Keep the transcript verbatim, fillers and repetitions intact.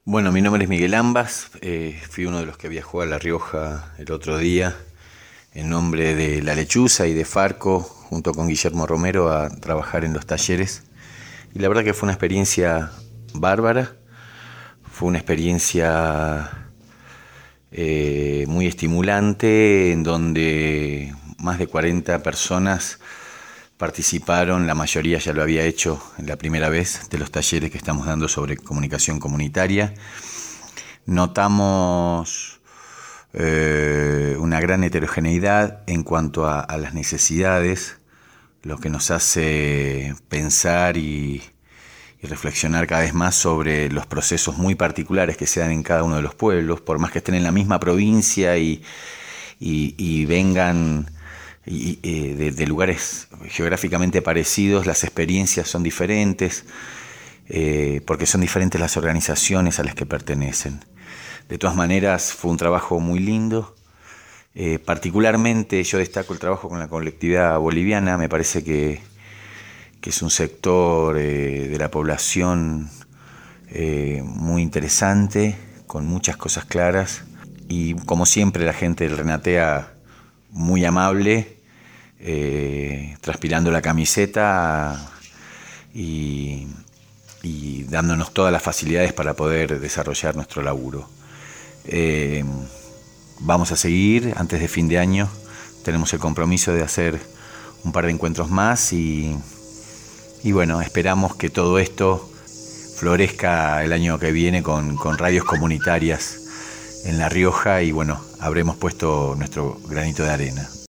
Bueno, mi nombre es Miguel Ambas, eh, fui uno de los que viajó a La Rioja el otro día en nombre de La Lechuza y de Farco, junto con Guillermo Romero, a trabajar en los talleres. Y la verdad que fue una experiencia bárbara, fue una experiencia eh, muy estimulante, en donde más de cuarenta personas participaron, la mayoría ya lo había hecho en la primera vez de los talleres que estamos dando sobre comunicación comunitaria. Notamos eh, una gran heterogeneidad en cuanto a, a las necesidades, lo que nos hace pensar y, y reflexionar cada vez más sobre los procesos muy particulares que se dan en cada uno de los pueblos, por más que estén en la misma provincia y, y, y vengan y, eh, de, de lugares geográficamente parecidos, las experiencias son diferentes, eh, porque son diferentes las organizaciones a las que pertenecen. De todas maneras, fue un trabajo muy lindo. Eh, particularmente yo destaco el trabajo con la colectividad boliviana. Me parece que, que es un sector eh, de la población eh, muy interesante, con muchas cosas claras, y como siempre la gente del Renatea muy amable, eh, transpirando la camiseta y, y dándonos todas las facilidades para poder desarrollar nuestro laburo. Eh, vamos a seguir antes de fin de año. Tenemos el compromiso de hacer un par de encuentros más y, y bueno, esperamos que todo esto florezca el año que viene con, con radios comunitarias en La Rioja y bueno, habremos puesto nuestro granito de arena.